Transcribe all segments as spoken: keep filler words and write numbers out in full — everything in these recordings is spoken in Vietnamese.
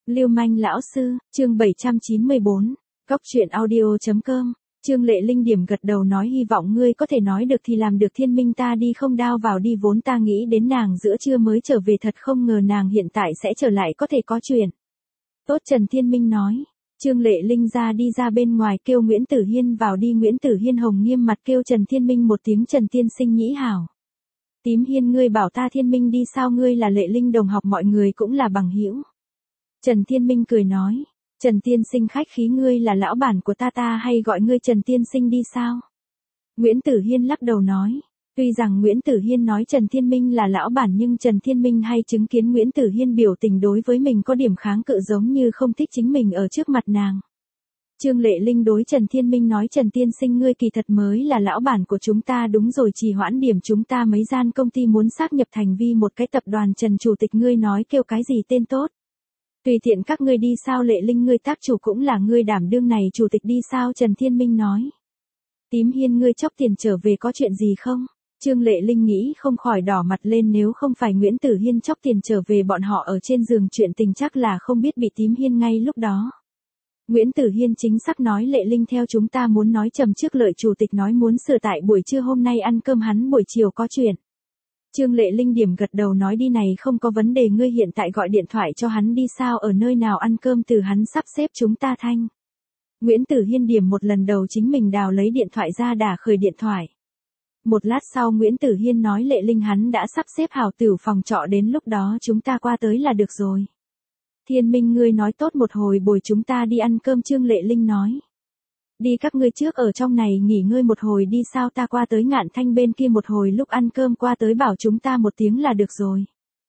Lưu manh lão sư, chương bảy trăm chín mươi bốn, Cóc truyện audio chấm com. Trương Lệ Linh điểm gật đầu nói hy vọng ngươi có thể nói được thì làm được, Thiên Minh ta đi không đao vào đi, vốn ta nghĩ đến nàng giữa trưa mới trở về, thật không ngờ nàng hiện tại sẽ trở lại, có thể có chuyện. Tốt, Trần Thiên Minh nói. Trương Lệ Linh ra đi ra bên ngoài kêu Nguyễn Tử Hiên vào đi, Nguyễn Tử Hiên hồng nghiêm mặt kêu Trần Thiên Minh một tiếng, Trần tiên sinh nhĩ hảo. Tím Hiên ngươi bảo ta Thiên Minh đi sao, ngươi là Lệ Linh đồng học, mọi người cũng là bằng hữu. Trần Thiên Minh cười nói, Trần tiên sinh khách khí, ngươi là lão bản của ta, ta hay gọi ngươi Trần tiên sinh đi sao? Nguyễn Tử Hiên lắc đầu nói, tuy rằng Nguyễn Tử Hiên nói Trần Thiên Minh là lão bản nhưng Trần Thiên Minh hay chứng kiến Nguyễn Tử Hiên biểu tình đối với mình có điểm kháng cự, giống như không thích chính mình ở trước mặt nàng. Trương Lệ Linh đối Trần Thiên Minh nói, Trần tiên sinh ngươi kỳ thật mới là lão bản của chúng ta, đúng rồi, trì hoãn điểm chúng ta mấy gian công ty muốn sáp nhập thành vi một cái tập đoàn, Trần chủ tịch ngươi nói kêu cái gì tên tốt? Tùy tiện các ngươi đi sao? Lệ Linh ngươi tác chủ cũng là ngươi đảm đương này chủ tịch đi sao? Trần Thiên Minh nói. Tím Hiên ngươi chóc tiền trở về có chuyện gì không? Trương Lệ Linh nghĩ không khỏi đỏ mặt lên, nếu không phải Nguyễn Tử Hiên chóc tiền trở về, bọn họ ở trên giường chuyện tình chắc là không biết bị Tím Hiên ngay lúc đó. Nguyễn Tử Hiên chính xác nói, Lệ Linh theo chúng ta muốn nói Trầm Trước Lợi chủ tịch nói muốn sửa tại buổi trưa hôm nay ăn cơm, hắn buổi chiều có chuyện. Trương Lệ Linh điểm gật đầu nói đi này không có vấn đề, ngươi hiện tại gọi điện thoại cho hắn đi sao, ở nơi nào ăn cơm từ hắn sắp xếp chúng ta thanh. Nguyễn Tử Hiên điểm một lần đầu chính mình đào lấy điện thoại ra đả khởi điện thoại. Một lát sau Nguyễn Tử Hiên nói, Lệ Linh hắn đã sắp xếp hảo tửu phòng trọ, đến lúc đó chúng ta qua tới là được rồi. Thiên Minh ngươi nói tốt, một hồi bồi chúng ta đi ăn cơm. Trương Lệ Linh nói. Đi các ngươi trước ở trong này nghỉ ngơi một hồi đi sao, ta qua tới Ngạn Thanh bên kia một hồi, lúc ăn cơm qua tới bảo chúng ta một tiếng là được rồi.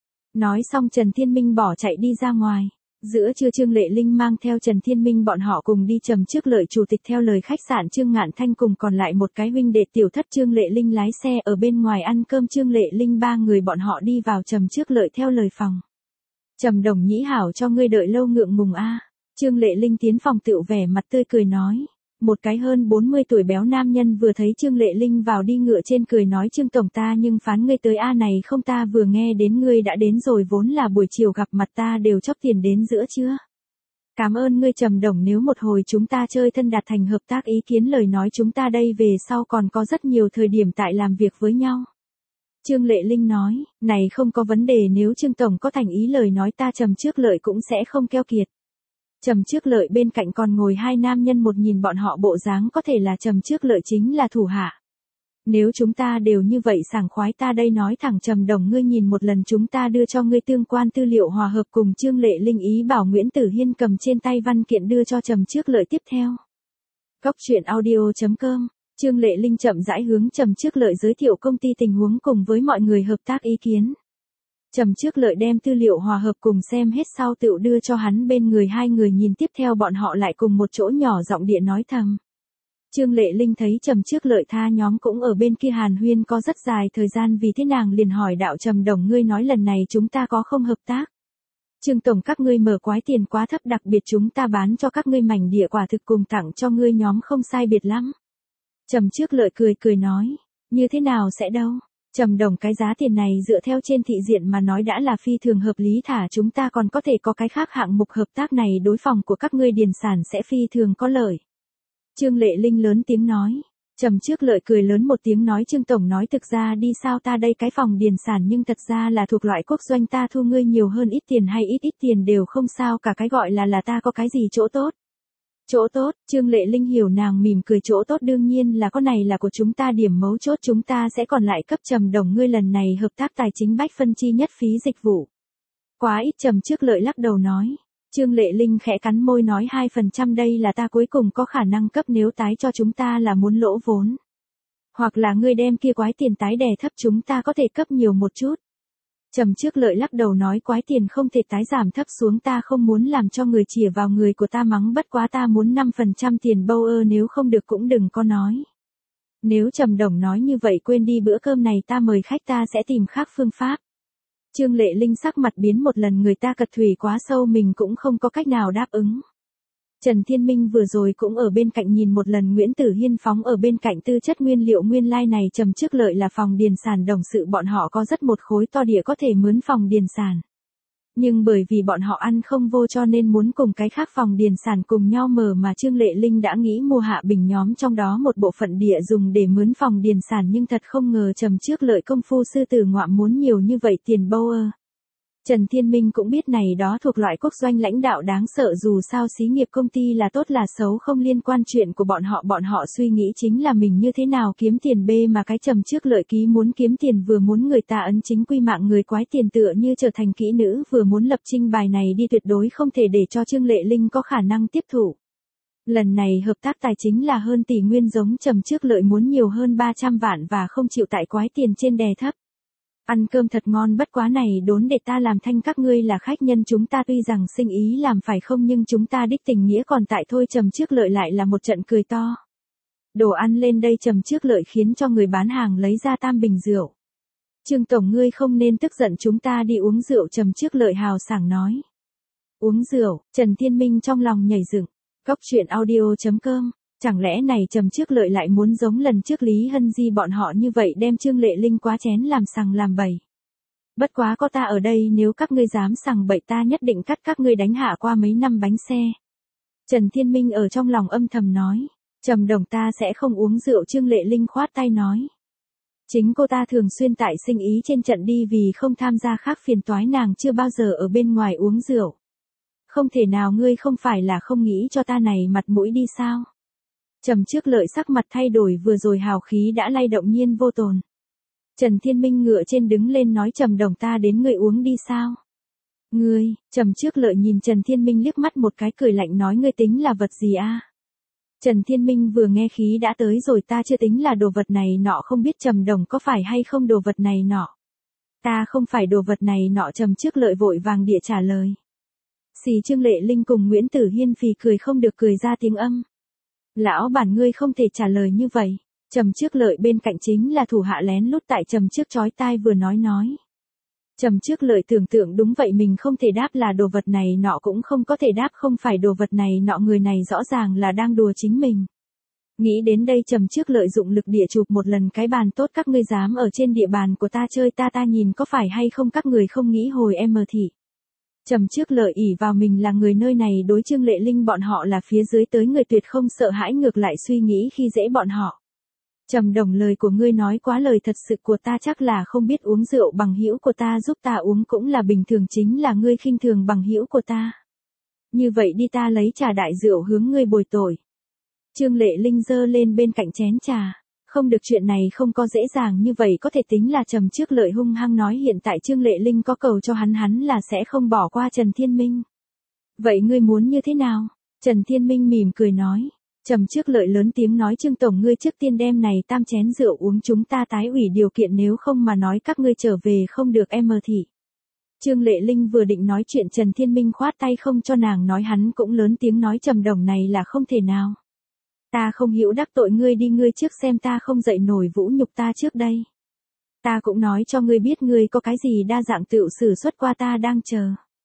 Nói xong Trần Thiên Minh bỏ chạy đi ra ngoài. Giữa trưa Trương Lệ Linh mang theo Trần Thiên Minh bọn họ cùng đi Trầm Trước Lợi chủ tịch theo lời khách sạn Trương Ngạn Thanh cùng còn lại một cái huynh đệ tiểu thất. Trương Lệ Linh lái xe ở bên ngoài ăn cơm, Trương Lệ Linh ba người bọn họ đi vào Trầm Trước Lợi theo lời phòng. Trầm đồng nhĩ hảo cho ngươi đợi lâu ngượng ngùng a. Trương Lệ Linh tiến phòng tựu vẻ mặt tươi cười nói. Một cái hơn bốn mươi tuổi béo nam nhân vừa thấy Trương Lệ Linh vào đi ngựa trên cười nói, Trương tổng ta nhưng phán ngươi tới a, này không ta vừa nghe đến ngươi đã đến rồi, vốn là buổi chiều gặp mặt ta đều chóp tiền đến giữa trưa. Cảm ơn ngươi Trầm đồng, nếu một hồi chúng ta chơi thân đạt thành hợp tác ý kiến lời nói, chúng ta đây về sau còn có rất nhiều thời điểm tại làm việc với nhau. Trương Lệ Linh nói, này không có vấn đề, nếu Trương tổng có thành ý lời nói ta Trầm Trước Lợi cũng sẽ không keo kiệt. Trầm Trước Lợi bên cạnh còn ngồi hai nam nhân, một nhìn bọn họ bộ dáng có thể là Trầm Trước Lợi chính là thủ hạ. Nếu chúng ta đều như vậy sảng khoái, ta đây nói thẳng Trầm đồng ngươi nhìn một lần, chúng ta đưa cho ngươi tương quan tư liệu hòa hợp cùng. Trương Lệ Linh ý bảo Nguyễn Tử Hiên cầm trên tay văn kiện đưa cho Trầm Trước Lợi tiếp theo. Cóc truyện audio chấm com. Trương Lệ Linh chậm rãi hướng Trầm Trước Lợi giới thiệu công ty tình huống cùng với mọi người hợp tác ý kiến. Trầm Trước Lợi đem tư liệu hòa hợp cùng xem hết sau tựu đưa cho hắn bên người hai người nhìn, tiếp theo bọn họ lại cùng một chỗ nhỏ giọng địa nói thầm. Trương Lệ Linh thấy Trầm Trước Lợi tha nhóm cũng ở bên kia hàn huyên có rất dài thời gian, vì thế nàng liền hỏi đạo, Trầm đồng ngươi nói lần này chúng ta có không hợp tác? Trương tổng các ngươi mở quái tiền quá thấp, đặc biệt chúng ta bán cho các ngươi mảnh địa quả thực cùng tặng cho ngươi nhóm không sai biệt lắm. Trầm Trước Lợi cười cười nói, như thế nào sẽ đâu? Trầm đồng cái giá tiền này dựa theo trên thị diện mà nói đã là phi thường hợp lý, thả chúng ta còn có thể có cái khác hạng mục hợp tác này đối phòng của các ngươi điền sản sẽ phi thường có lợi. Trương Lệ Linh lớn tiếng nói. Trầm Trước Lợi cười lớn một tiếng nói, Trương tổng nói thực ra đi sao, ta đây cái phòng điền sản nhưng thật ra là thuộc loại quốc doanh, ta thu ngươi nhiều hơn ít tiền hay ít ít tiền đều không sao cả, cái gọi là là ta có cái gì chỗ tốt. Chỗ tốt? Trương Lệ Linh hiểu, nàng mỉm cười, chỗ tốt đương nhiên là con này là của chúng ta, điểm mấu chốt chúng ta sẽ còn lại cấp Trầm đồng ngươi lần này hợp tác tài chính bách phân chi nhất phí dịch vụ. Quá ít. Trầm Trước Lợi lắc đầu nói. Trương Lệ Linh khẽ cắn môi nói, hai phần trăm đây là ta cuối cùng có khả năng cấp, nếu tái cho chúng ta là muốn lỗ vốn. Hoặc là ngươi đem kia quái tiền tái đè thấp, chúng ta có thể cấp nhiều một chút. Trầm Trước Lợi lắc đầu nói, quái tiền không thể tái giảm thấp xuống, ta không muốn làm cho người chĩa vào người của ta mắng, bất quá ta muốn năm phần trăm tiền bâu ơ, nếu không được cũng đừng có nói. Nếu Trầm đồng nói như vậy quên đi, bữa cơm này ta mời khách ta sẽ tìm khác phương pháp. Trương Lệ Linh sắc mặt biến một lần, người ta cật thủy quá sâu mình cũng không có cách nào đáp ứng. Trần Thiên Minh vừa rồi cũng ở bên cạnh nhìn một lần, Nguyễn Tử Hiên phóng ở bên cạnh tư chất nguyên liệu nguyên lai like này Trầm Trước Lợi là phòng điền sản đồng sự, bọn họ có rất một khối to địa có thể mướn phòng điền sản. Nhưng bởi vì bọn họ ăn không vô cho nên muốn cùng cái khác phòng điền sản cùng nhau mở mà Trương Lệ Linh đã nghĩ mua Hạ Bình nhóm trong đó một bộ phận địa dùng để mướn phòng điền sản nhưng thật không ngờ Trầm Trước Lợi công phu sư tử ngoạm muốn nhiều như vậy tiền bâu ơ. Trần Thiên Minh cũng biết này đó thuộc loại quốc doanh lãnh đạo đáng sợ dù sao xí nghiệp công ty là tốt là xấu không liên quan chuyện của bọn họ bọn họ suy nghĩ chính là mình như thế nào kiếm tiền bê mà cái Trầm Trước Lợi ký muốn kiếm tiền vừa muốn người ta ấn chính quy mạng người quái tiền tựa như trở thành kỹ nữ vừa muốn lập trinh bài này đi tuyệt đối không thể để cho Trương Lệ Linh có khả năng tiếp thủ. Lần này hợp tác tài chính là hơn tỷ nguyên giống Trầm Trước Lợi muốn nhiều hơn ba trăm vạn và không chịu tại quái tiền trên đè thấp. Ăn cơm thật ngon bất quá này đốn để ta làm thanh các ngươi là khách nhân chúng ta tuy rằng sinh ý làm phải không nhưng chúng ta đích tình nghĩa còn tại thôi Trầm Trước Lợi lại là một trận cười to. Đồ ăn lên đây Trầm Trước Lợi khiến cho người bán hàng lấy ra tam bình rượu. Trương tổng ngươi không nên tức giận chúng ta đi uống rượu Trầm Trước Lợi hào sảng nói. Uống rượu, Trần Thiên Minh trong lòng nhảy dựng. Cóc truyện audio chấm com. Chẳng lẽ này Trầm Trước Lợi lại muốn giống lần trước Lý Hân Di bọn họ như vậy đem Trương Lệ Linh quá chén làm sằng làm bậy. Bất quá có ta ở đây nếu các ngươi dám sằng bậy ta nhất định cắt các ngươi đánh hạ qua mấy năm bánh xe. Trần Thiên Minh ở trong lòng âm thầm nói. Trầm đồng ta sẽ không uống rượu Trương Lệ Linh khoát tay nói. Chính cô ta thường xuyên tại sinh ý trên trận đi vì không tham gia khác phiền toái nàng chưa bao giờ ở bên ngoài uống rượu. Không thể nào ngươi không phải là không nghĩ cho ta này mặt mũi đi sao? Trầm Trước Lợi sắc mặt thay đổi vừa rồi hào khí đã lay động nhiên vô tồn. Trần Thiên Minh ngựa trên đứng lên nói Trầm đồng ta đến ngươi uống đi sao? Ngươi, Trầm Trước Lợi nhìn Trần Thiên Minh liếc mắt một cái cười lạnh nói ngươi tính là vật gì a? Trần Thiên Minh vừa nghe khí đã tới rồi ta chưa tính là đồ vật này nọ không biết Trầm đồng có phải hay không đồ vật này nọ. Ta không phải đồ vật này nọ Trầm Trước Lợi vội vàng địa trả lời. Xì Trương Lệ Linh cùng Nguyễn Tử Hiên phì cười không được cười ra tiếng âm. Lão bản ngươi không thể trả lời như vậy. Trầm Trước Lợi bên cạnh chính là thủ hạ lén lút tại Trầm Trước chói tai vừa nói nói. Trầm Trước Lợi tưởng tượng đúng vậy mình không thể đáp là đồ vật này nọ cũng không có thể đáp không phải đồ vật này nọ người này rõ ràng là đang đùa chính mình. Nghĩ đến đây Trầm Trước Lợi dụng lực địa chụp một lần cái bàn tốt các ngươi dám ở trên địa bàn của ta chơi ta ta nhìn có phải hay không các người không nghĩ hồi em mờ thị. Trầm Trước Lợi ỷ vào mình là người nơi này đối Trương Lệ Linh bọn họ là phía dưới tới người tuyệt không sợ hãi ngược lại suy nghĩ khi dễ bọn họ. Trầm đồng lời của ngươi nói quá lời thật sự của ta chắc là không biết uống rượu bằng hữu của ta giúp ta uống cũng là bình thường chính là ngươi khinh thường bằng hữu của ta. Như vậy đi ta lấy trà đại rượu hướng ngươi bồi tội. Trương Lệ Linh giơ lên bên cạnh chén trà. Không được chuyện này không có dễ dàng như vậy có thể tính là Trầm Trước Lợi hung hăng nói hiện tại Trương Lệ Linh có cầu cho hắn hắn là sẽ không bỏ qua Trần Thiên Minh. Vậy ngươi muốn như thế nào? Trần Thiên Minh mỉm cười nói. Trầm Trước Lợi lớn tiếng nói Trương tổng ngươi trước tiên đem này tam chén rượu uống chúng ta tái ủy điều kiện nếu không mà nói các ngươi trở về không được em mờ thị. Trương Lệ Linh vừa định nói chuyện Trần Thiên Minh khoát tay không cho nàng nói hắn cũng lớn tiếng nói Trầm đồng này là không thể nào. Ta không hiểu đắc tội ngươi đi ngươi trước xem ta không dậy nổi vũ nhục ta trước đây. Ta cũng nói cho ngươi biết ngươi có cái gì đa dạng tựu sử xuất qua ta đang chờ.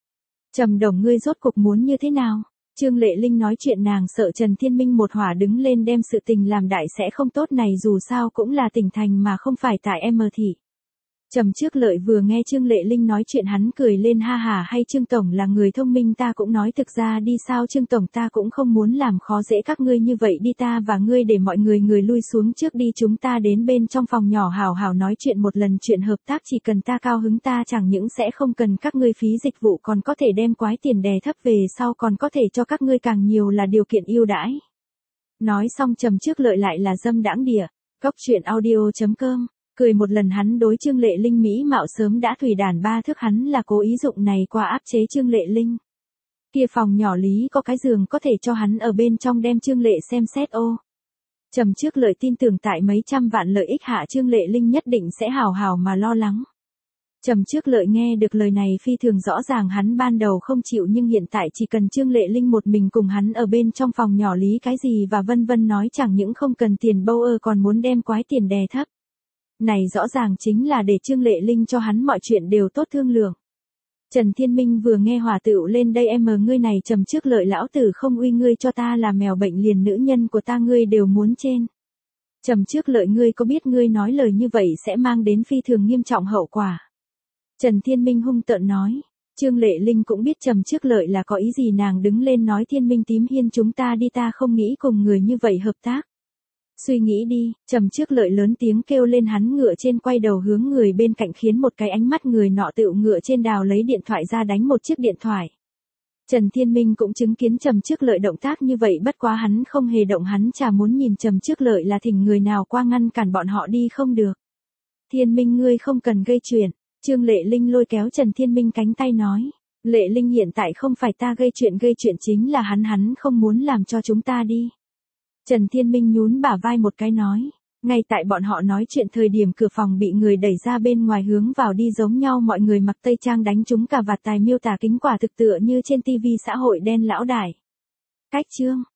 Trầm đồng ngươi rốt cuộc muốn như thế nào? Trương Lệ Linh nói chuyện nàng sợ Trần Thiên Minh một hỏa đứng lên đem sự tình làm đại sẽ không tốt này dù sao cũng là tỉnh thành mà không phải tại em mờ thị. Trầm Trước Lợi vừa nghe Trương Lệ Linh nói chuyện hắn cười lên ha hà hay Trương tổng là người thông minh ta cũng nói thực ra đi sao Trương tổng ta cũng không muốn làm khó dễ các ngươi như vậy đi ta và ngươi để mọi người người lui xuống trước đi chúng ta đến bên trong phòng nhỏ hào hào nói chuyện một lần chuyện hợp tác chỉ cần ta cao hứng ta chẳng những sẽ không cần các ngươi phí dịch vụ còn có thể đem quái tiền đè thấp về sau còn có thể cho các ngươi càng nhiều là điều kiện ưu đãi. Nói xong Trầm Trước Lợi lại là dâm đãng địa. Cóc truyện audio chấm com. Cười một lần hắn đối Trương Lệ Linh mỹ mạo sớm đã thủy đàn ba thước hắn là cố ý dụng này qua áp chế Trương Lệ Linh. Kia phòng nhỏ lý có cái giường có thể cho hắn ở bên trong đem Trương Lệ xem xét ô. Trầm Trước Lợi tin tưởng tại mấy trăm vạn lợi ích hạ Trương Lệ Linh nhất định sẽ hào hào mà lo lắng. Trầm Trước Lợi nghe được lời này phi thường rõ ràng hắn ban đầu không chịu nhưng hiện tại chỉ cần Trương Lệ Linh một mình cùng hắn ở bên trong phòng nhỏ lý cái gì và vân vân nói chẳng những không cần tiền bâu ơ còn muốn đem quái tiền đè thấp. Này rõ ràng chính là để Trương Lệ Linh cho hắn mọi chuyện đều tốt thương lượng. Trần Thiên Minh vừa nghe hòa tựu lên đây em mờ ngươi này Trầm Trước Lợi lão tử không uy ngươi cho ta là mèo bệnh liền nữ nhân của ta ngươi đều muốn trên. Trầm Trước Lợi ngươi có biết ngươi nói lời như vậy sẽ mang đến phi thường nghiêm trọng hậu quả. Trần Thiên Minh hung tợn nói. Trương Lệ Linh cũng biết Trầm Trước Lợi là có ý gì, nàng đứng lên nói Thiên Minh tím hiên chúng ta đi, ta không nghĩ cùng người như vậy hợp tác. Suy nghĩ đi, Trầm Trước Lợi lớn tiếng kêu lên, hắn ngựa trên quay đầu hướng người bên cạnh khiến một cái ánh mắt, người nọ tựu ngựa trên đào lấy điện thoại ra đánh một chiếc điện thoại. Trần Thiên Minh cũng chứng kiến Trầm Trước Lợi động tác như vậy, bất quá hắn không hề động, hắn chả muốn nhìn Trầm Trước Lợi là thỉnh người nào qua ngăn cản bọn họ đi không được. Thiên Minh ngươi không cần gây chuyện. Trương Lệ Linh lôi kéo Trần Thiên Minh cánh tay nói. Lệ Linh hiện tại không phải ta gây chuyện, gây chuyện chính là hắn, hắn không muốn làm cho chúng ta đi. Trần Thiên Minh nhún bả vai một cái nói. Ngay tại bọn họ nói chuyện thời điểm, cửa phòng bị người đẩy ra, bên ngoài hướng vào đi giống nhau mọi người mặc tây trang đánh trúng cà vạt, tài miêu tả kính quả thực tựa như trên tivi xã hội đen lão đại. Cách chương.